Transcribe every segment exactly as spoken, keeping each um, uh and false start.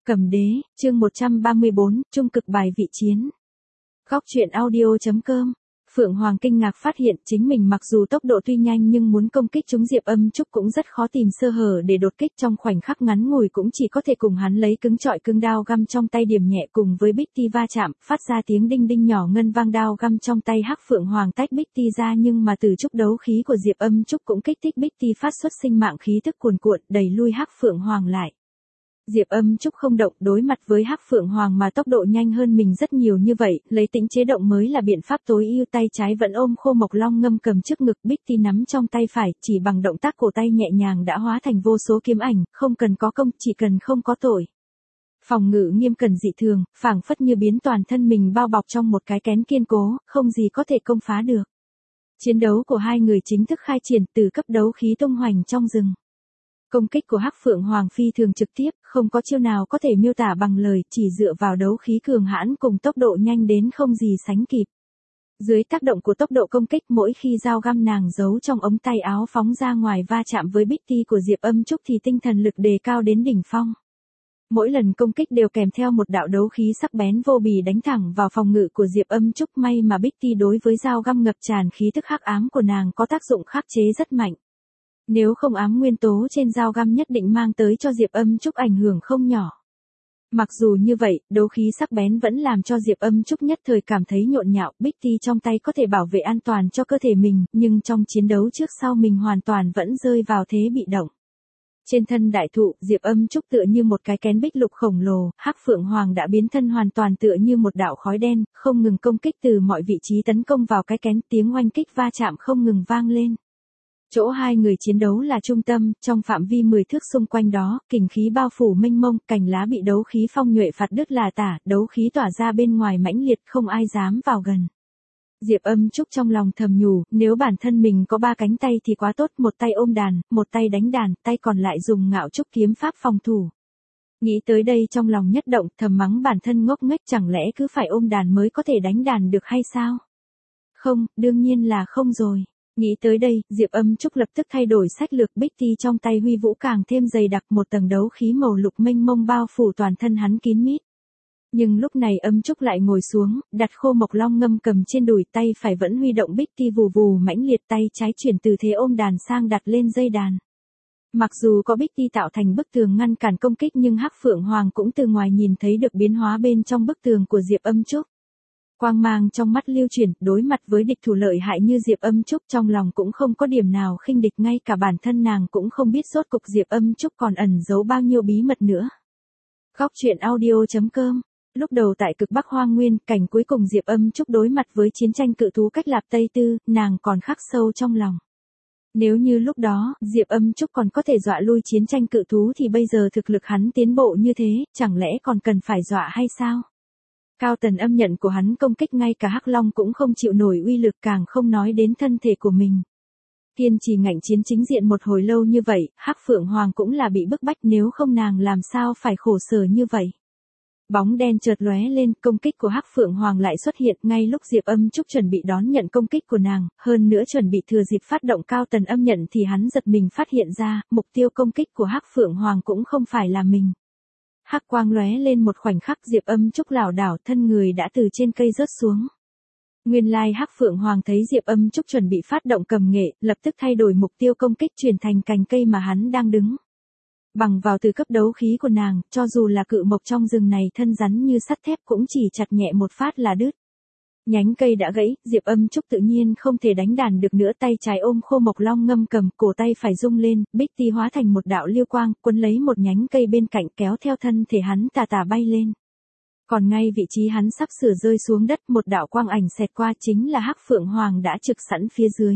Cầm đế, chương một trăm ba mươi bốn, trung cực bài vị chiến. Góc truyện audio chấm com. Phượng Hoàng kinh ngạc phát hiện chính mình mặc dù tốc độ tuy nhanh nhưng muốn công kích trúng Diệp Âm Trúc cũng rất khó tìm sơ hở để đột kích, trong khoảnh khắc ngắn ngủi cũng chỉ có thể cùng hắn lấy cứng trọi cứng, đao găm trong tay điểm nhẹ cùng với bích ti va chạm, phát ra tiếng đinh đinh nhỏ ngân vang, đao găm trong tay Hắc Phượng Hoàng tách bích ti ra, nhưng mà từ trúc đấu khí của Diệp Âm Trúc cũng kích thích bích ti phát xuất sinh mạng khí tức cuồn cuộn, đẩy lui Hắc Phượng Hoàng lại. Diệp Âm Trúc không động, đối mặt với Hắc Phượng Hoàng mà tốc độ nhanh hơn mình rất nhiều như vậy, lấy tĩnh chế động mới là biện pháp tối ưu. Tay trái vẫn ôm khô mộc long ngâm cầm trước ngực, bích ti nắm trong tay phải, chỉ bằng động tác cổ tay nhẹ nhàng đã hóa thành vô số kiếm ảnh, không cần có công, chỉ cần không có tội. Phòng ngự nghiêm cẩn dị thường, phảng phất như biến toàn thân mình bao bọc trong một cái kén kiên cố, không gì có thể công phá được. Chiến đấu của hai người chính thức khai triển, từ cấp đấu khí tung hoành trong rừng. Công kích của Hắc Phượng Hoàng phi thường trực tiếp, không có chiêu nào có thể miêu tả bằng lời, chỉ dựa vào đấu khí cường hãn cùng tốc độ nhanh đến không gì sánh kịp. Dưới tác động của tốc độ công kích, mỗi khi dao găm nàng giấu trong ống tay áo phóng ra ngoài va chạm với bích ti của Diệp Âm Trúc thì tinh thần lực đề cao đến đỉnh phong. Mỗi lần công kích đều kèm theo một đạo đấu khí sắc bén vô bì đánh thẳng vào phòng ngự của Diệp Âm Trúc, may mà bích ti đối với dao găm ngập tràn khí tức hắc ám của nàng có tác dụng khắc chế rất mạnh. Nếu không, ám nguyên tố trên dao găm nhất định mang tới cho Diệp Âm Trúc ảnh hưởng không nhỏ. Mặc dù như vậy, đấu khí sắc bén vẫn làm cho Diệp Âm Trúc nhất thời cảm thấy nhộn nhạo, bích ti trong tay có thể bảo vệ an toàn cho cơ thể mình, nhưng trong chiến đấu trước sau mình hoàn toàn vẫn rơi vào thế bị động. Trên thân đại thụ, Diệp Âm Trúc tựa như một cái kén bích lục khổng lồ, Hắc Phượng Hoàng đã biến thân hoàn toàn tựa như một đạo khói đen, không ngừng công kích từ mọi vị trí tấn công vào cái kén, tiếng oanh kích va chạm không ngừng vang lên. Chỗ hai người chiến đấu là trung tâm, trong phạm vi mười thước xung quanh đó, kình khí bao phủ mênh mông, cành lá bị đấu khí phong nhuệ phạt đứt là tả, đấu khí tỏa ra bên ngoài mãnh liệt, không ai dám vào gần. Diệp Âm Trúc trong lòng thầm nhủ, nếu bản thân mình có ba cánh tay thì quá tốt, một tay ôm đàn, một tay đánh đàn, tay còn lại dùng Ngạo Trúc kiếm pháp phòng thủ. Nghĩ tới đây trong lòng nhất động, thầm mắng bản thân ngốc nghếch, chẳng lẽ cứ phải ôm đàn mới có thể đánh đàn được hay sao? Không, đương nhiên là không rồi. Nghĩ tới đây, Diệp Âm Trúc lập tức thay đổi sách lược, bích ti trong tay huy vũ càng thêm dày đặc, một tầng đấu khí màu lục mênh mông bao phủ toàn thân hắn kín mít. Nhưng lúc này Âm Trúc lại ngồi xuống, đặt khô mộc long ngâm cầm trên đùi, tay phải vẫn huy động bích ti vù vù mãnh liệt, tay trái chuyển từ thế ôm đàn sang đặt lên dây đàn. Mặc dù có bích ti tạo thành bức tường ngăn cản công kích nhưng Hắc Phượng Hoàng cũng từ ngoài nhìn thấy được biến hóa bên trong bức tường của Diệp Âm Trúc. Quang mang trong mắt lưu chuyển, đối mặt với địch thủ lợi hại như Diệp Âm Trúc, trong lòng cũng không có điểm nào khinh địch, ngay cả bản thân nàng cũng không biết rốt cục Diệp Âm Trúc còn ẩn giấu bao nhiêu bí mật nữa. Góc truyện audio chấm com. Lúc đầu tại cực Bắc Hoang Nguyên, cảnh cuối cùng Diệp Âm Trúc đối mặt với chiến tranh cự thú cách Lạp Tây Tư, nàng còn khắc sâu trong lòng. Nếu như lúc đó, Diệp Âm Trúc còn có thể dọa lui chiến tranh cự thú thì bây giờ thực lực hắn tiến bộ như thế, chẳng lẽ còn cần phải dọa hay sao? Cao tần âm nhận của hắn công kích ngay cả Hắc Long cũng không chịu nổi uy lực, càng không nói đến thân thể của mình. Kiên trì ngạnh chiến chính diện một hồi lâu như vậy, Hắc Phượng Hoàng cũng là bị bức bách, nếu không nàng làm sao phải khổ sở như vậy. Bóng đen chợt lóe lên, công kích của Hắc Phượng Hoàng lại xuất hiện ngay lúc Diệp Âm Trúc chuẩn bị đón nhận công kích của nàng, hơn nữa chuẩn bị thừa dịp phát động cao tần âm nhận thì hắn giật mình phát hiện ra, mục tiêu công kích của Hắc Phượng Hoàng cũng không phải là mình. Hắc quang lóe lên một khoảnh khắc, Diệp Âm Trúc lảo đảo, thân người đã từ trên cây rớt xuống. Nguyên lai Hắc Phượng Hoàng thấy Diệp Âm Trúc chuẩn bị phát động cầm nghệ, lập tức thay đổi mục tiêu công kích, chuyển thành cành cây mà hắn đang đứng. Bằng vào từ cấp đấu khí của nàng, cho dù là cự mộc trong rừng này thân rắn như sắt thép cũng chỉ chặt nhẹ một phát là đứt. Nhánh cây đã gãy, Diệp Âm Trúc tự nhiên không thể đánh đàn được nữa, tay trái ôm khô mộc long ngâm cầm, cổ tay phải rung lên, bích ti hóa thành một đạo liêu quang, quấn lấy một nhánh cây bên cạnh, kéo theo thân thể hắn tà tà bay lên. Còn ngay vị trí hắn sắp sửa rơi xuống đất, một đạo quang ảnh xẹt qua, chính là Hắc Phượng Hoàng đã trực sẵn phía dưới.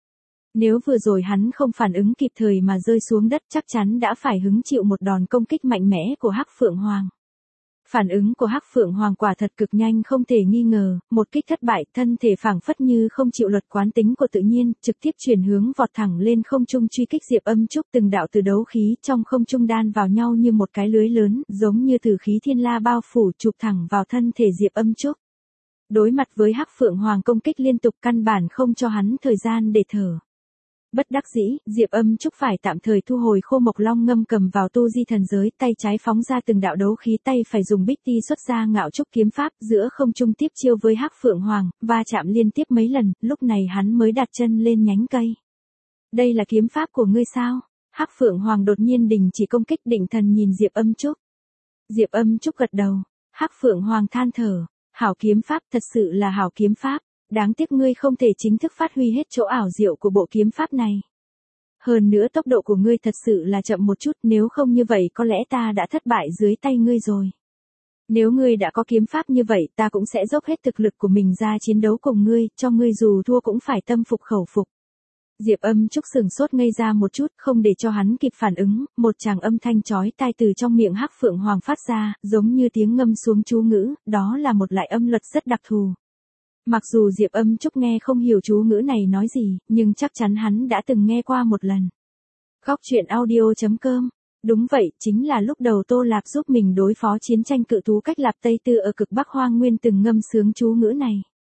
Nếu vừa rồi hắn không phản ứng kịp thời mà rơi xuống đất, chắc chắn đã phải hứng chịu một đòn công kích mạnh mẽ của Hắc Phượng Hoàng. Phản ứng của Hắc Phượng Hoàng quả thật cực nhanh không thể nghi ngờ, một kích thất bại, thân thể phảng phất như không chịu luật quán tính của tự nhiên, trực tiếp chuyển hướng vọt thẳng lên không trung truy kích Diệp Âm Trúc, từng đạo từ đấu khí trong không trung đan vào nhau như một cái lưới lớn, giống như từ khí thiên la bao phủ, chụp thẳng vào thân thể Diệp Âm Trúc. Đối mặt với Hắc Phượng Hoàng công kích liên tục, căn bản không cho hắn thời gian để thở. Bất đắc dĩ, Diệp Âm Trúc phải tạm thời thu hồi khô mộc long ngâm cầm vào tu di thần giới, tay trái phóng ra từng đạo đấu khí, tay phải dùng bích ti xuất ra ngạo trúc kiếm pháp, giữa không trung tiếp chiêu với Hắc Phượng Hoàng, va chạm liên tiếp mấy lần, lúc này hắn mới đặt chân lên nhánh cây. Đây là kiếm pháp của ngươi sao? Hắc Phượng Hoàng đột nhiên đình chỉ công kích, định thần nhìn Diệp Âm Trúc. Diệp Âm Trúc gật đầu, Hắc Phượng Hoàng than thở, hảo kiếm pháp, thật sự là hảo kiếm pháp. Đáng tiếc ngươi không thể chính thức phát huy hết chỗ ảo diệu của bộ kiếm pháp này. Hơn nữa tốc độ của ngươi thật sự là chậm một chút, nếu không như vậy có lẽ ta đã thất bại dưới tay ngươi rồi. Nếu ngươi đã có kiếm pháp như vậy, ta cũng sẽ dốc hết thực lực của mình ra chiến đấu cùng ngươi, cho ngươi dù thua cũng phải tâm phục khẩu phục. Diệp Âm Trúc sừng sốt ngây ra một chút, không để cho hắn kịp phản ứng, một tràng âm thanh chói tai từ trong miệng Hắc Phượng Hoàng phát ra, giống như tiếng ngâm xuống chú ngữ, đó là một loại âm luật rất đặc thù. Mặc dù Diệp Âm Trúc nghe không hiểu chú ngữ này nói gì, nhưng chắc chắn hắn đã từng nghe qua một lần. Góc truyện audio chấm com. Đúng vậy, chính là lúc đầu Tô Lạp giúp mình đối phó chiến tranh cự thú cách Lạp Tây Tư ở cực Bắc Hoang Nguyên từng ngâm sướng chú ngữ này.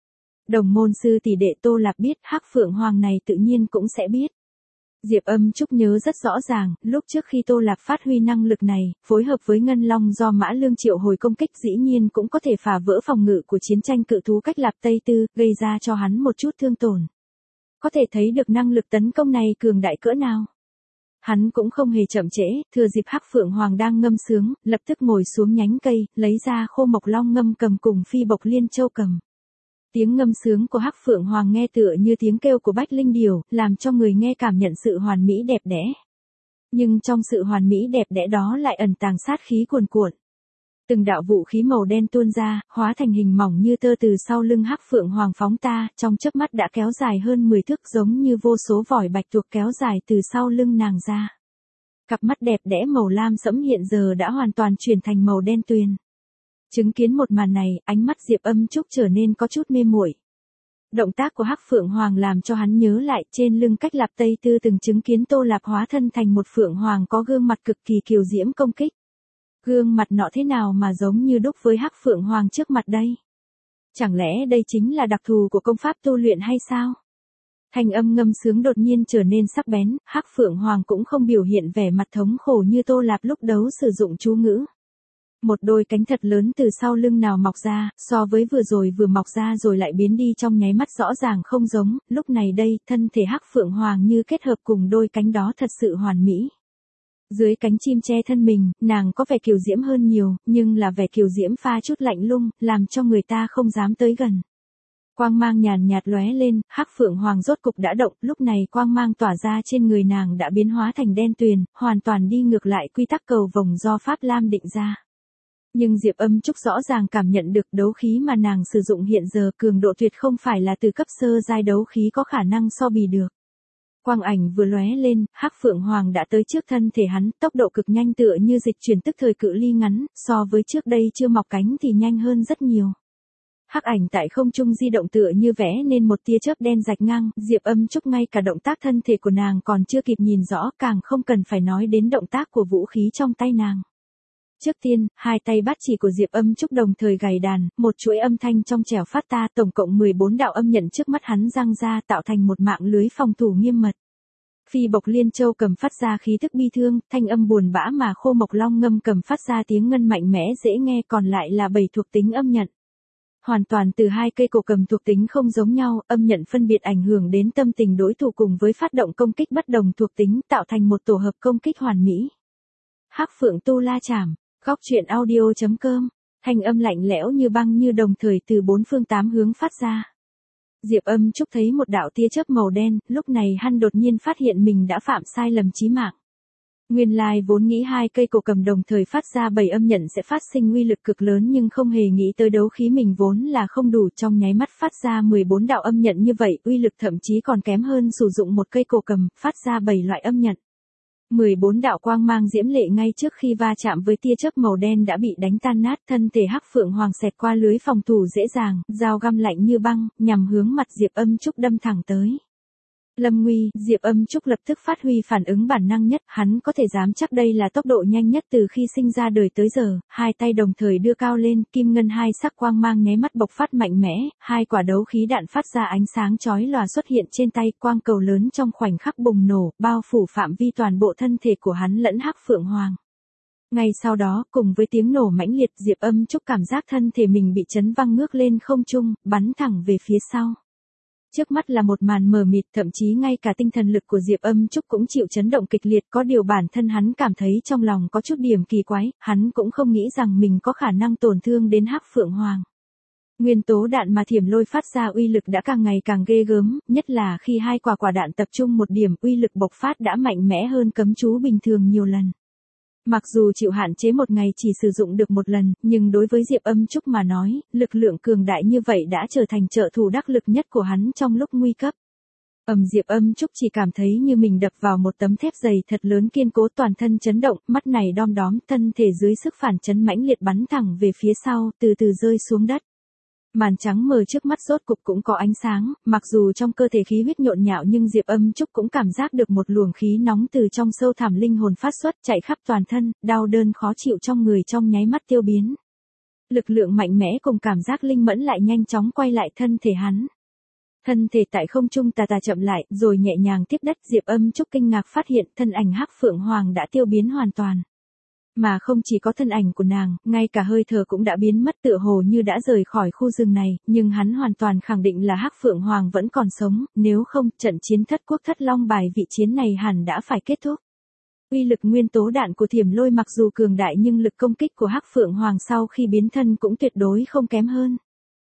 Đồng môn sư tỷ đệ Tô Lạp biết, Hắc Phượng Hoàng này tự nhiên cũng sẽ biết. Diệp Âm Trúc nhớ rất rõ ràng, lúc trước khi Tô Lạp phát huy năng lực này, phối hợp với Ngân Long do Mã Lương triệu hồi công kích, dĩ nhiên cũng có thể phá vỡ phòng ngự của chiến tranh cự thú cách Lạp Tây Tư, gây ra cho hắn một chút thương tổn. Có thể thấy được năng lực tấn công này cường đại cỡ nào. Hắn cũng không hề chậm trễ, thừa dịp Hắc Phượng Hoàng đang ngâm sướng, lập tức ngồi xuống nhánh cây, lấy ra khô mộc long ngâm cầm cùng phi bộc liên châu cầm. Tiếng ngâm sướng của Hắc Phượng Hoàng nghe tựa như tiếng kêu của bách linh điểu, làm cho người nghe cảm nhận sự hoàn mỹ đẹp đẽ. Nhưng trong sự hoàn mỹ đẹp đẽ đó lại ẩn tàng sát khí cuồn cuộn. Từng đạo vũ khí màu đen tuôn ra, hóa thành hình mỏng như tơ từ sau lưng Hắc Phượng Hoàng phóng ta, trong chớp mắt đã kéo dài hơn mười thước, giống như vô số vòi bạch tuộc kéo dài từ sau lưng nàng ra. Cặp mắt đẹp đẽ màu lam sẫm hiện giờ đã hoàn toàn chuyển thành màu đen tuyền. Chứng kiến một màn này, ánh mắt Diệp Âm Trúc trở nên có chút mê muội. Động tác của Hắc Phượng Hoàng làm cho hắn nhớ lại, trên lưng cách Lạp Tây Tư từng chứng kiến Tô Lạp hóa thân thành một Phượng Hoàng có gương mặt cực kỳ kiều diễm công kích. Gương mặt nọ thế nào mà giống như đúc với Hắc Phượng Hoàng trước mặt đây? Chẳng lẽ đây chính là đặc thù của công pháp tu luyện hay sao? Thanh âm ngâm sướng đột nhiên trở nên sắc bén, Hắc Phượng Hoàng cũng không biểu hiện vẻ mặt thống khổ như Tô Lạp lúc đấu sử dụng chú ngữ. Một đôi cánh thật lớn từ sau lưng nào mọc ra, so với vừa rồi vừa mọc ra rồi lại biến đi trong nháy mắt rõ ràng không giống, lúc này đây, thân thể Hắc Phượng Hoàng như kết hợp cùng đôi cánh đó thật sự hoàn mỹ. Dưới cánh chim che thân mình, nàng có vẻ kiều diễm hơn nhiều, nhưng là vẻ kiều diễm pha chút lạnh lùng, làm cho người ta không dám tới gần. Quang mang nhàn nhạt lóe lên, Hắc Phượng Hoàng rốt cục đã động, lúc này quang mang tỏa ra trên người nàng đã biến hóa thành đen tuyền, hoàn toàn đi ngược lại quy tắc cầu vồng do Pháp Lam định ra. Nhưng Diệp Âm Trúc rõ ràng cảm nhận được đấu khí mà nàng sử dụng hiện giờ cường độ tuyệt không phải là từ cấp sơ giai đấu khí có khả năng so bì được. Quang ảnh vừa lóe lên, Hắc Phượng Hoàng đã tới trước thân thể hắn, tốc độ cực nhanh tựa như dịch chuyển tức thời cự ly ngắn, so với trước đây chưa mọc cánh thì nhanh hơn rất nhiều. Hắc ảnh tại không trung di động tựa như vẽ nên một tia chớp đen rạch ngang, Diệp Âm Trúc ngay cả động tác thân thể của nàng còn chưa kịp nhìn rõ, càng không cần phải nói đến động tác của vũ khí trong tay nàng. Trước tiên, hai tay bắt chỉ của Diệp Âm Trúc đồng thời gảy đàn, một chuỗi âm thanh trong trẻo phát ta, tổng cộng mười bốn đạo âm nhận trước mắt hắn giăng ra tạo thành một mạng lưới phòng thủ nghiêm mật. Phi bộc liên châu cầm phát ra khí thức bi thương, thanh âm buồn bã mà khô mộc long ngâm cầm phát ra tiếng ngân mạnh mẽ dễ nghe, còn lại là bảy thuộc tính âm nhận. Hoàn toàn từ hai cây cổ cầm thuộc tính không giống nhau, âm nhận phân biệt ảnh hưởng đến tâm tình đối thủ cùng với phát động công kích bất đồng thuộc tính tạo thành một tổ hợp công kích hoàn mỹ. Hắc Phượng Tu La Chảm. Góc truyện audio chấm com, thanh âm lạnh lẽo như băng như đồng thời từ bốn phương tám hướng phát ra. Diệp Âm Trúc thấy một đạo tia chớp màu đen, lúc này hắn đột nhiên phát hiện mình đã phạm sai lầm chí mạng. Nguyên lai vốn nghĩ hai cây cổ cầm đồng thời phát ra bảy âm nhận sẽ phát sinh uy lực cực lớn nhưng không hề nghĩ tới đấu khí mình vốn là không đủ, trong nháy mắt phát ra mười bốn đạo âm nhận như vậy, uy lực thậm chí còn kém hơn sử dụng một cây cổ cầm, phát ra bảy loại âm nhận. mười bốn đạo quang mang diễm lệ ngay trước khi va chạm với tia chớp màu đen đã bị đánh tan nát, thân thể Hắc Phượng Hoàng xẹt qua lưới phòng thủ dễ dàng, dao găm lạnh như băng, nhằm hướng mặt Diệp Âm Trúc đâm thẳng tới. Lâm nguy, Diệp Âm Trúc lập tức phát huy phản ứng bản năng nhất, hắn có thể dám chắc đây là tốc độ nhanh nhất từ khi sinh ra đời tới giờ, hai tay đồng thời đưa cao lên, kim ngân hai sắc quang mang nháy mắt bộc phát mạnh mẽ, hai quả đấu khí đạn phát ra ánh sáng chói lòa xuất hiện trên tay, quang cầu lớn trong khoảnh khắc bùng nổ, bao phủ phạm vi toàn bộ thân thể của hắn lẫn Hắc Phượng Hoàng. Ngay sau đó, cùng với tiếng nổ mãnh liệt, Diệp Âm Trúc cảm giác thân thể mình bị chấn văng ngước lên không trung, bắn thẳng về phía sau. Trước mắt là một màn mờ mịt, thậm chí ngay cả tinh thần lực của Diệp Âm Trúc cũng chịu chấn động kịch liệt, có điều bản thân hắn cảm thấy trong lòng có chút điểm kỳ quái, hắn cũng không nghĩ rằng mình có khả năng tổn thương đến Hắc Phượng Hoàng. Nguyên tố đạn mà Thiểm Lôi phát ra uy lực đã càng ngày càng ghê gớm, nhất là khi hai quả quả đạn tập trung một điểm, uy lực bộc phát đã mạnh mẽ hơn cấm chú bình thường nhiều lần. Mặc dù chịu hạn chế một ngày chỉ sử dụng được một lần, nhưng đối với Diệp Âm Trúc mà nói, lực lượng cường đại như vậy đã trở thành trợ thủ đắc lực nhất của hắn trong lúc nguy cấp. Ầm, Diệp Âm Trúc chỉ cảm thấy như mình đập vào một tấm thép dày thật lớn kiên cố, toàn thân chấn động, mắt này đom đóm, thân thể dưới sức phản chấn mãnh liệt bắn thẳng về phía sau, từ từ rơi xuống đất. Màn trắng mờ trước mắt rốt cục cũng có ánh sáng, mặc dù trong cơ thể khí huyết nhộn nhạo nhưng Diệp Âm Trúc cũng cảm giác được một luồng khí nóng từ trong sâu thẳm linh hồn phát xuất, chạy khắp toàn thân, đau đớn khó chịu trong người trong nháy mắt tiêu biến. Lực lượng mạnh mẽ cùng cảm giác linh mẫn lại nhanh chóng quay lại thân thể hắn. Thân thể tại không trung tà tà chậm lại, rồi nhẹ nhàng tiếp đất, Diệp Âm Trúc kinh ngạc phát hiện thân ảnh Hắc Phượng Hoàng đã tiêu biến hoàn toàn. Mà không chỉ có thân ảnh của nàng, ngay cả hơi thở cũng đã biến mất, tựa hồ như đã rời khỏi khu rừng này, nhưng hắn hoàn toàn khẳng định là Hắc Phượng Hoàng vẫn còn sống, nếu không, trận chiến thất quốc thất long bài vị chiến này hẳn đã phải kết thúc. Uy lực nguyên tố đạn của Thiểm Lôi mặc dù cường đại nhưng lực công kích của Hắc Phượng Hoàng sau khi biến thân cũng tuyệt đối không kém hơn.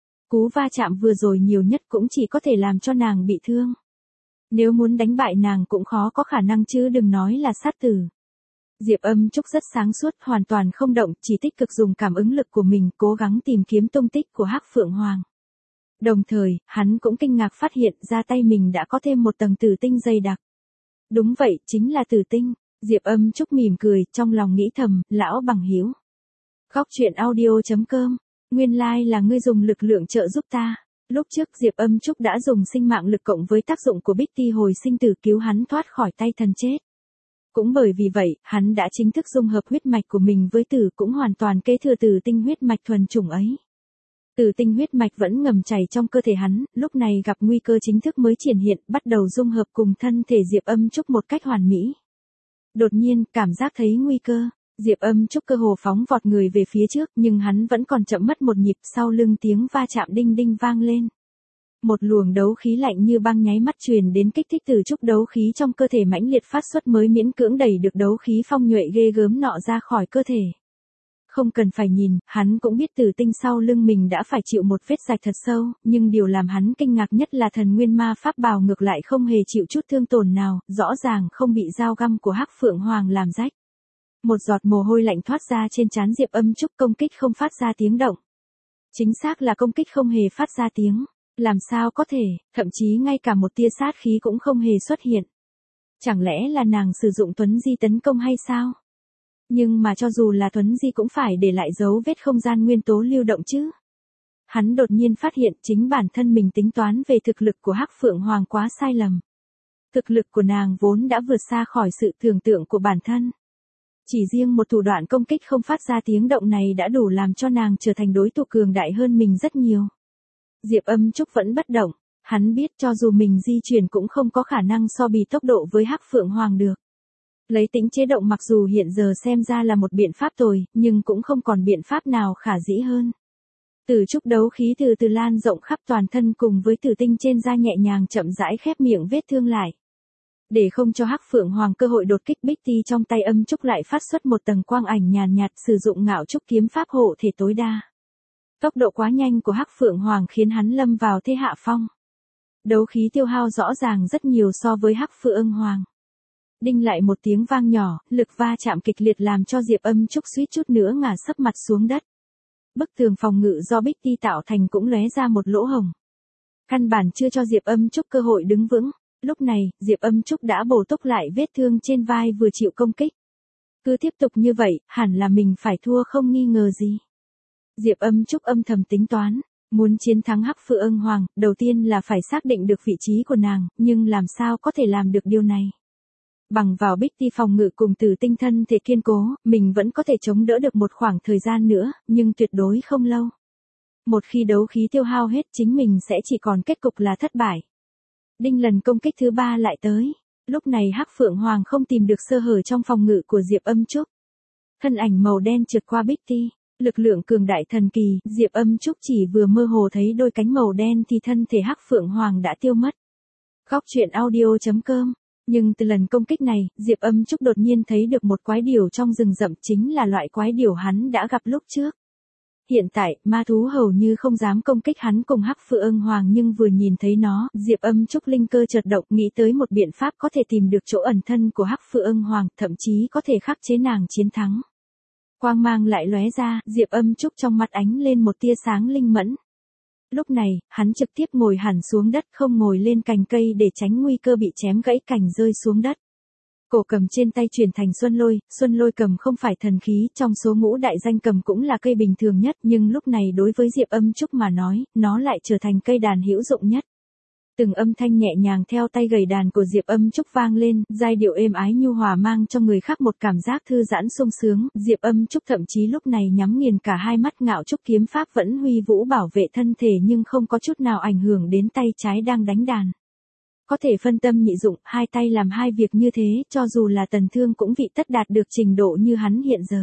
Cú va chạm vừa rồi nhiều nhất cũng chỉ có thể làm cho nàng bị thương. Nếu muốn đánh bại nàng cũng khó có khả năng chứ đừng nói là sát tử. Diệp Âm Trúc rất sáng suốt, hoàn toàn không động, chỉ tích cực dùng cảm ứng lực của mình cố gắng tìm kiếm tung tích của Hắc Phượng Hoàng. Đồng thời, hắn cũng kinh ngạc phát hiện ra tay mình đã có thêm một tầng tử tinh dày đặc. Đúng vậy, chính là tử tinh. Diệp Âm Trúc mỉm cười, trong lòng nghĩ thầm, lão bằng hữu. Góc truyện audio chấm com, nguyên lai like là ngươi dùng lực lượng trợ giúp ta. Lúc trước Diệp Âm Trúc đã dùng sinh mạng lực cộng với tác dụng của Bích Ti hồi sinh tử cứu hắn thoát khỏi tay thần chết. Cũng bởi vì vậy, hắn đã chính thức dung hợp huyết mạch của mình với tử, cũng hoàn toàn kế thừa tử tinh huyết mạch thuần chủng ấy. Tử tinh huyết mạch vẫn ngầm chảy trong cơ thể hắn, lúc này gặp nguy cơ chính thức mới triển hiện, bắt đầu dung hợp cùng thân thể Diệp Âm Trúc một cách hoàn mỹ. Đột nhiên, cảm giác thấy nguy cơ, Diệp Âm Trúc cơ hồ phóng vọt người về phía trước, nhưng hắn vẫn còn chậm mất một nhịp, sau lưng tiếng va chạm đinh đinh vang lên. Một luồng đấu khí lạnh như băng nháy mắt truyền đến, kích thích từ trúc đấu khí trong cơ thể mãnh liệt phát xuất mới miễn cưỡng đẩy được đấu khí phong nhuệ ghê gớm nọ ra khỏi cơ thể. Không cần phải nhìn, hắn cũng biết tử tinh sau lưng mình đã phải chịu một vết rạch thật sâu, nhưng điều làm hắn kinh ngạc nhất là thần nguyên ma pháp bào ngược lại không hề chịu chút thương tổn nào, rõ ràng không bị dao găm của Hắc Phượng Hoàng làm rách. Một giọt mồ hôi lạnh thoát ra trên trán Diệp Âm Trúc, công kích không phát ra tiếng động. Chính xác là công kích không hề phát ra tiếng. Làm sao có thể, thậm chí ngay cả một tia sát khí cũng không hề xuất hiện. Chẳng lẽ là nàng sử dụng Tuấn Di tấn công hay sao? Nhưng mà cho dù là Tuấn Di cũng phải để lại dấu vết không gian nguyên tố lưu động chứ. Hắn đột nhiên phát hiện chính bản thân mình tính toán về thực lực của Hắc Phượng Hoàng quá sai lầm. Thực lực của nàng vốn đã vượt xa khỏi sự tưởng tượng của bản thân. Chỉ riêng một thủ đoạn công kích không phát ra tiếng động này đã đủ làm cho nàng trở thành đối thủ cường đại hơn mình rất nhiều. Diệp Âm Trúc vẫn bất động, hắn biết cho dù mình di chuyển cũng không có khả năng so bì tốc độ với Hắc Phượng Hoàng được. Lấy tính chế động mặc dù hiện giờ xem ra là một biện pháp tồi, nhưng cũng không còn biện pháp nào khả dĩ hơn. Tử trúc đấu khí từ từ lan rộng khắp toàn thân cùng với tử tinh trên da nhẹ nhàng chậm rãi khép miệng vết thương lại. Để không cho Hắc Phượng Hoàng cơ hội đột kích, Bích Ti trong tay Âm Trúc lại phát xuất một tầng quang ảnh nhàn nhạt, sử dụng ngạo trúc kiếm pháp hộ thể tối đa. Tốc độ quá nhanh của Hắc Phượng Hoàng khiến hắn lâm vào thế hạ phong. Đấu khí tiêu hao rõ ràng rất nhiều so với Hắc Phượng Hoàng. Đinh lại một tiếng vang nhỏ, lực va chạm kịch liệt làm cho Diệp Âm Trúc suýt chút nữa ngả sấp mặt xuống đất. Bức tường phòng ngự do Bích Ti tạo thành cũng lóe ra một lỗ hổng. Căn bản chưa cho Diệp Âm Trúc cơ hội đứng vững. Lúc này, Diệp Âm Trúc đã bổ túc lại vết thương trên vai vừa chịu công kích. Cứ tiếp tục như vậy, hẳn là mình phải thua không nghi ngờ gì. Diệp Âm Trúc âm thầm tính toán, Muốn chiến thắng Hắc Phượng Hoàng, đầu tiên là phải xác định được vị trí của nàng, nhưng làm sao có thể làm được điều này? Bằng vào Bích Ti phòng ngự cùng Tử Tinh thân thể kiên cố, mình vẫn có thể chống đỡ được một khoảng thời gian nữa, nhưng tuyệt đối không lâu. Một khi đấu khí tiêu hao hết, chính mình sẽ chỉ còn kết cục là thất bại. Đinh, lần công kích thứ ba lại tới. Lúc này Hắc Phượng Hoàng không tìm được sơ hở trong phòng ngự của Diệp Âm Trúc. Thân ảnh màu đen trượt qua Bích Ti, lực lượng cường đại thần kỳ, Diệp Âm Trúc chỉ vừa mơ hồ thấy đôi cánh màu đen thì thân thể Hắc Phượng Hoàng đã tiêu mất. Góc truyện audio chấm com. Nhưng từ lần công kích này, Diệp Âm Trúc đột nhiên thấy được một quái điểu trong rừng rậm, chính là loại quái điểu hắn đã gặp lúc trước. Hiện tại, ma thú hầu như không dám công kích hắn cùng Hắc Phượng Hoàng, nhưng vừa nhìn thấy nó, Diệp Âm Trúc linh cơ chợt động, nghĩ tới một biện pháp có thể tìm được chỗ ẩn thân của Hắc Phượng Hoàng, thậm chí có thể khắc chế nàng chiến thắng. Quang mang lại lóe ra, Diệp Âm Trúc trong mắt ánh lên một tia sáng linh mẫn. Lúc này, hắn trực tiếp ngồi hẳn xuống đất, không ngồi lên cành cây để tránh nguy cơ bị chém gãy cành rơi xuống đất. Cổ cầm trên tay chuyển thành Xuân Lôi, Xuân Lôi cầm không phải thần khí, trong số ngũ đại danh cầm cũng là cây bình thường nhất, nhưng lúc này đối với Diệp Âm Trúc mà nói, nó lại trở thành cây đàn hữu dụng nhất. Từng âm thanh nhẹ nhàng theo tay gầy đàn của Diệp Âm Trúc vang lên, giai điệu êm ái nhu hòa mang cho người khác một cảm giác thư giãn sung sướng, Diệp Âm Trúc thậm chí lúc này nhắm nghiền cả hai mắt, ngạo trúc kiếm pháp vẫn huy vũ bảo vệ thân thể nhưng không có chút nào ảnh hưởng đến tay trái đang đánh đàn. Có thể phân tâm nhị dụng, hai tay làm hai việc như thế, cho dù là Tần Thương cũng vị tất đạt được trình độ như hắn hiện giờ.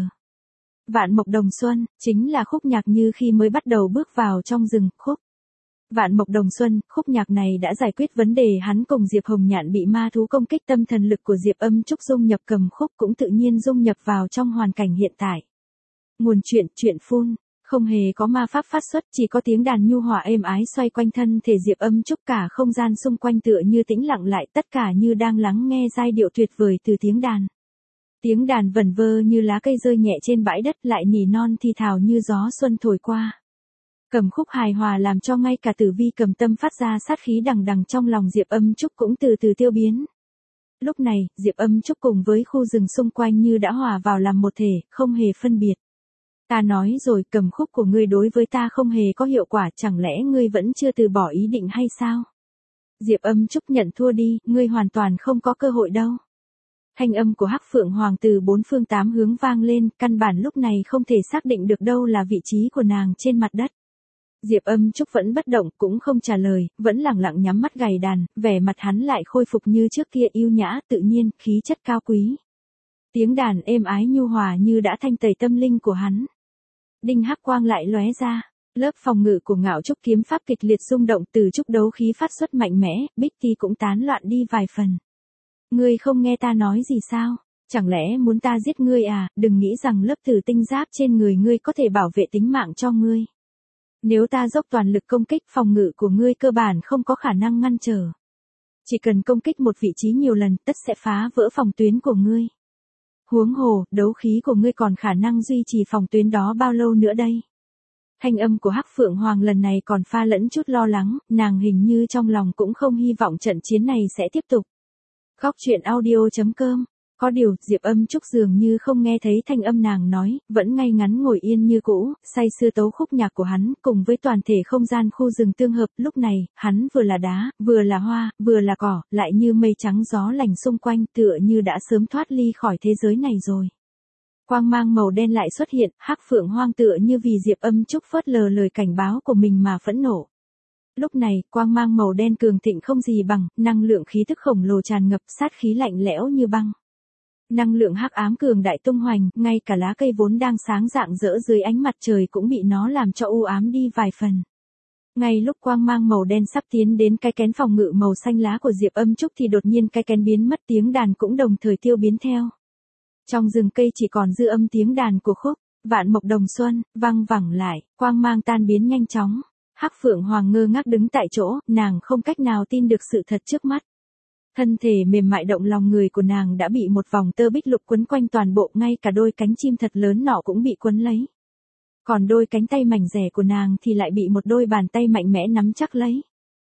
Vạn Mộc Đồng Xuân, chính là khúc nhạc như khi mới bắt đầu bước vào trong rừng, khúc. Vạn Mộc Đồng Xuân, khúc nhạc này đã giải quyết vấn đề hắn cùng Diệp Hồng Nhạn bị ma thú công kích, tâm thần lực của Diệp Âm Trúc dung nhập cầm khúc cũng tự nhiên dung nhập vào trong hoàn cảnh hiện tại. Nguồn truyện, truyện phun. Không hề có ma pháp phát xuất, chỉ có tiếng đàn nhu hòa êm ái xoay quanh thân thể Diệp Âm Trúc, cả không gian xung quanh tựa như tĩnh lặng lại, tất cả như đang lắng nghe giai điệu tuyệt vời từ tiếng đàn. Tiếng đàn vẩn vơ như lá cây rơi nhẹ trên bãi đất, lại nỉ non thì thào như gió xuân thổi qua. Cầm khúc hài hòa làm cho ngay cả Tử Vi cầm tâm phát ra sát khí đằng đằng trong lòng Diệp Âm Trúc cũng từ từ tiêu biến. Lúc này, Diệp Âm Trúc cùng với khu rừng xung quanh như đã hòa vào làm một thể, không hề phân biệt. Ta nói rồi, cầm khúc của ngươi đối với ta không hề có hiệu quả, chẳng lẽ ngươi vẫn chưa từ bỏ ý định hay sao? Diệp Âm Trúc nhận thua đi, ngươi hoàn toàn không có cơ hội đâu. Thanh âm của Hắc Phượng Hoàng từ bốn phương tám hướng vang lên, căn bản lúc này không thể xác định được đâu là vị trí của nàng trên mặt đất. Diệp Âm Trúc vẫn bất động, cũng không trả lời, vẫn lặng lặng nhắm mắt gảy đàn, vẻ mặt hắn lại khôi phục như trước kia, yêu nhã, tự nhiên, khí chất cao quý. Tiếng đàn êm ái nhu hòa như đã thanh tẩy tâm linh của hắn. Đinh, hắc quang lại lóe ra, lớp phòng ngự của Ngạo Trúc kiếm pháp kịch liệt rung động, từ trúc đấu khí phát xuất mạnh mẽ, Bích Ti cũng tán loạn đi vài phần. Ngươi không nghe ta nói gì sao? Chẳng lẽ muốn ta giết ngươi à? Đừng nghĩ rằng lớp tử tinh giáp trên người ngươi có thể bảo vệ tính mạng cho ngươi. Nếu ta dốc toàn lực công kích, phòng ngự của ngươi cơ bản không có khả năng ngăn trở. Chỉ cần công kích một vị trí nhiều lần, tất sẽ phá vỡ phòng tuyến của ngươi. Huống hồ, đấu khí của ngươi còn khả năng duy trì phòng tuyến đó bao lâu nữa đây? Thanh âm của Hắc Phượng Hoàng lần này còn pha lẫn chút lo lắng, nàng hình như trong lòng cũng không hy vọng trận chiến này sẽ tiếp tục. Góc truyện audio chấm com. Có điều, Diệp Âm Trúc dường như không nghe thấy thanh âm nàng nói, vẫn ngay ngắn ngồi yên như cũ, say sưa tấu khúc nhạc của hắn, cùng với toàn thể không gian khu rừng tương hợp. Lúc này, hắn vừa là đá, vừa là hoa, vừa là cỏ, lại như mây trắng gió lành xung quanh, tựa như đã sớm thoát ly khỏi thế giới này rồi. Quang mang màu đen lại xuất hiện, Hắc Phượng Hoàng tựa như vì Diệp Âm Trúc phớt lờ lời cảnh báo của mình mà phẫn nộ. Lúc này, quang mang màu đen cường thịnh không gì bằng, năng lượng khí tức khổng lồ tràn ngập, sát khí lạnh lẽo như băng. Năng lượng hắc ám cường đại tung hoành, ngay cả lá cây vốn đang sáng rạng rỡ dưới ánh mặt trời cũng bị nó làm cho u ám đi vài phần. Ngay lúc quang mang màu đen sắp tiến đến cái kén phòng ngự màu xanh lá của Diệp Âm Trúc thì đột nhiên cái kén biến mất, tiếng đàn cũng đồng thời tiêu biến theo. Trong rừng cây chỉ còn dư âm tiếng đàn của khúc Vạn Mộc Đồng Xuân vang vẳng lại, quang mang tan biến nhanh chóng. Hắc Phượng Hoàng ngơ ngác đứng tại chỗ, nàng không cách nào tin được sự thật trước mắt. Thân thể mềm mại động lòng người của nàng đã bị một vòng tơ bích lục quấn quanh toàn bộ, ngay cả đôi cánh chim thật lớn nọ cũng bị quấn lấy. Còn đôi cánh tay mảnh dẻ của nàng thì lại bị một đôi bàn tay mạnh mẽ nắm chắc lấy.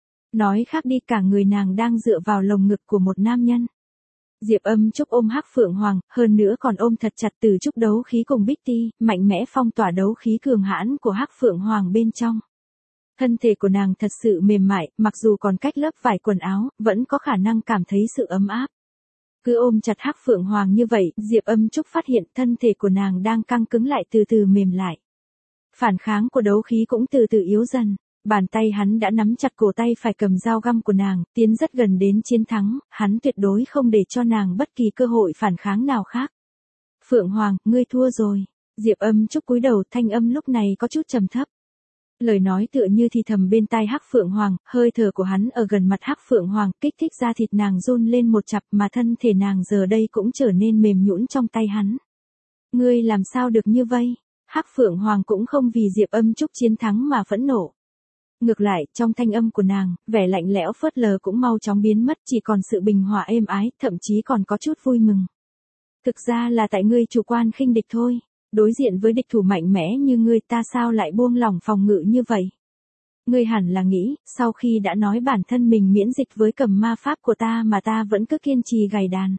Nói khác đi, cả người nàng đang dựa vào lồng ngực của một nam nhân. Diệp Âm Trúc ôm Hắc Phượng Hoàng, hơn nữa còn ôm thật chặt từ trúc đấu khí cùng Bích Ti, mạnh mẽ phong tỏa đấu khí cường hãn của Hắc Phượng Hoàng bên trong. Thân thể của nàng thật sự mềm mại, mặc dù còn cách lớp vải quần áo, vẫn có khả năng cảm thấy sự ấm áp. Cứ ôm chặt Hắc Phượng Hoàng như vậy, Diệp Âm Trúc phát hiện thân thể của nàng đang căng cứng lại từ từ mềm lại. Phản kháng của đấu khí cũng từ từ yếu dần. Bàn tay hắn đã nắm chặt cổ tay phải cầm dao găm của nàng, tiến rất gần đến chiến thắng, hắn tuyệt đối không để cho nàng bất kỳ cơ hội phản kháng nào khác. Phượng Hoàng, ngươi thua rồi. Diệp Âm Trúc cúi đầu, thanh âm lúc này có chút trầm thấp. Lời nói tựa như thì thầm bên tai Hắc Phượng Hoàng, hơi thở của hắn ở gần mặt Hắc Phượng Hoàng, kích thích ra thịt nàng run lên một chập, mà thân thể nàng giờ đây cũng trở nên mềm nhũn trong tay hắn. Ngươi làm sao được như vậy? Hắc Phượng Hoàng cũng không vì Diệp Âm Trúc chiến thắng mà phẫn nộ. Ngược lại, trong thanh âm của nàng, vẻ lạnh lẽo phớt lờ cũng mau chóng biến mất, chỉ còn sự bình hòa êm ái, thậm chí còn có chút vui mừng. Thực ra là tại ngươi chủ quan khinh địch thôi. Đối diện với địch thủ mạnh mẽ như ngươi, ta sao lại buông lỏng phòng ngự như vậy? Ngươi hẳn là nghĩ, sau khi đã nói bản thân mình miễn dịch với cầm ma pháp của ta mà ta vẫn cứ kiên trì gài đàn.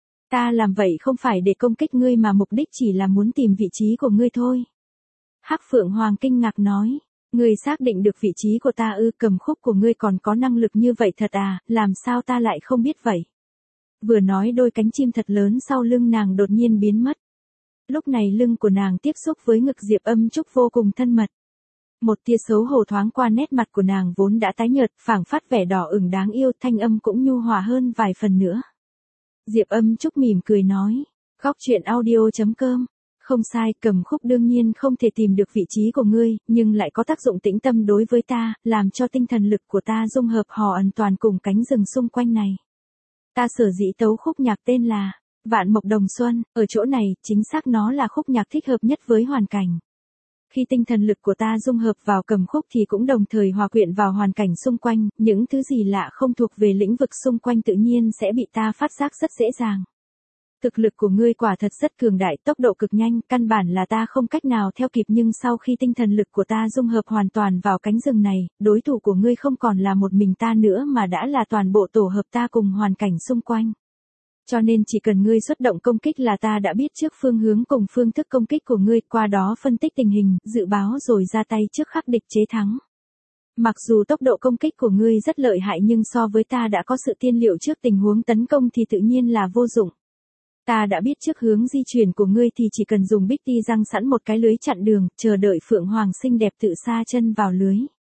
Ta làm vậy không phải để công kích ngươi mà mục đích chỉ là muốn tìm vị trí của ngươi thôi. Hắc Phượng Hoàng kinh ngạc nói, ngươi xác định được vị trí của ta ư? Cầm khúc của ngươi còn có năng lực như vậy thật à, làm sao ta lại không biết vậy? Vừa nói đôi cánh chim thật lớn sau lưng nàng đột nhiên biến mất. Lúc này lưng của nàng tiếp xúc với ngực Diệp Âm Trúc vô cùng thân mật. Một tia xấu hổ thoáng qua nét mặt của nàng vốn đã tái nhợt, phảng phất vẻ đỏ ửng đáng yêu, thanh âm cũng nhu hòa hơn vài phần nữa. Diệp Âm Trúc mỉm cười nói, góc truyện audio chấm com. Không sai, cầm khúc đương nhiên không thể tìm được vị trí của ngươi, nhưng lại có tác dụng tĩnh tâm đối với ta, làm cho tinh thần lực của ta dung hợp hòa ẩn toàn cùng cánh rừng xung quanh này. Ta sở dĩ tấu khúc nhạc tên là Vạn Mộc Đồng Xuân, ở chỗ này, chính xác nó là khúc nhạc thích hợp nhất với hoàn cảnh. Khi tinh thần lực của ta dung hợp vào cầm khúc thì cũng đồng thời hòa quyện vào hoàn cảnh xung quanh, những thứ gì lạ không thuộc về lĩnh vực xung quanh tự nhiên sẽ bị ta phát giác rất dễ dàng. Thực lực của ngươi quả thật rất cường đại, tốc độ cực nhanh, căn bản là ta không cách nào theo kịp, nhưng sau khi tinh thần lực của ta dung hợp hoàn toàn vào cánh rừng này, đối thủ của ngươi không còn là một mình ta nữa mà đã là toàn bộ tổ hợp ta cùng hoàn cảnh xung quanh. Cho nên chỉ cần ngươi xuất động công kích là ta đã biết trước phương hướng cùng phương thức công kích của ngươi, qua đó phân tích tình hình, dự báo rồi ra tay trước khắc địch chế thắng. Mặc dù tốc độ công kích của ngươi rất lợi hại nhưng so với ta đã có sự tiên liệu trước tình huống tấn công thì tự nhiên là vô dụng. Ta đã biết trước hướng di chuyển của ngươi thì chỉ cần dùng bích ti răng sẵn một cái lưới chặn đường, chờ đợi Phượng Hoàng xinh đẹp tự sa chân vào lưới.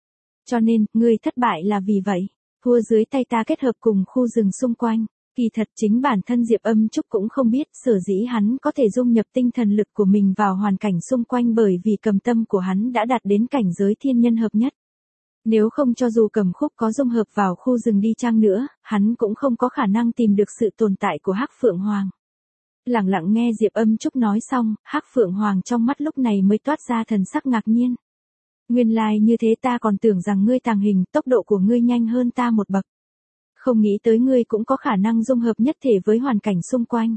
Cho nên, ngươi thất bại là vì vậy. Thua dưới tay ta kết hợp cùng khu rừng xung quanh. Kỳ thật chính bản thân Diệp Âm Trúc cũng không biết sở dĩ hắn có thể dung nhập tinh thần lực của mình vào hoàn cảnh xung quanh bởi vì cầm tâm của hắn đã đạt đến cảnh giới thiên nhân hợp nhất. Nếu không cho dù cầm khúc có dung hợp vào khu rừng đi chăng nữa, hắn cũng không có khả năng tìm được sự tồn tại của Hắc Phượng Hoàng. Lặng lặng nghe Diệp Âm Trúc nói xong, Hắc Phượng Hoàng trong mắt lúc này mới toát ra thần sắc ngạc nhiên. Nguyên lai like như thế, ta còn tưởng rằng ngươi tàng hình, tốc độ của ngươi nhanh hơn ta một bậc. Không nghĩ tới ngươi cũng có khả năng dung hợp nhất thể với hoàn cảnh xung quanh.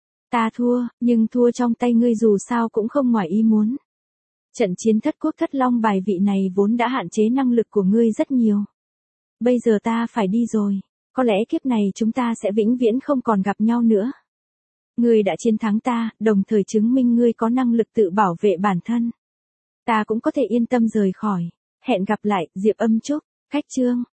Ta thua, nhưng thua trong tay ngươi dù sao cũng không ngoài ý muốn. Trận chiến thất quốc thất long bài vị này vốn đã hạn chế năng lực của ngươi rất nhiều. Bây giờ ta phải đi rồi, có lẽ kiếp này chúng ta sẽ vĩnh viễn không còn gặp nhau nữa. Ngươi đã chiến thắng ta, đồng thời chứng minh ngươi có năng lực tự bảo vệ bản thân. Ta cũng có thể yên tâm rời khỏi. Hẹn gặp lại, Diệp Âm Trúc, Khách chương.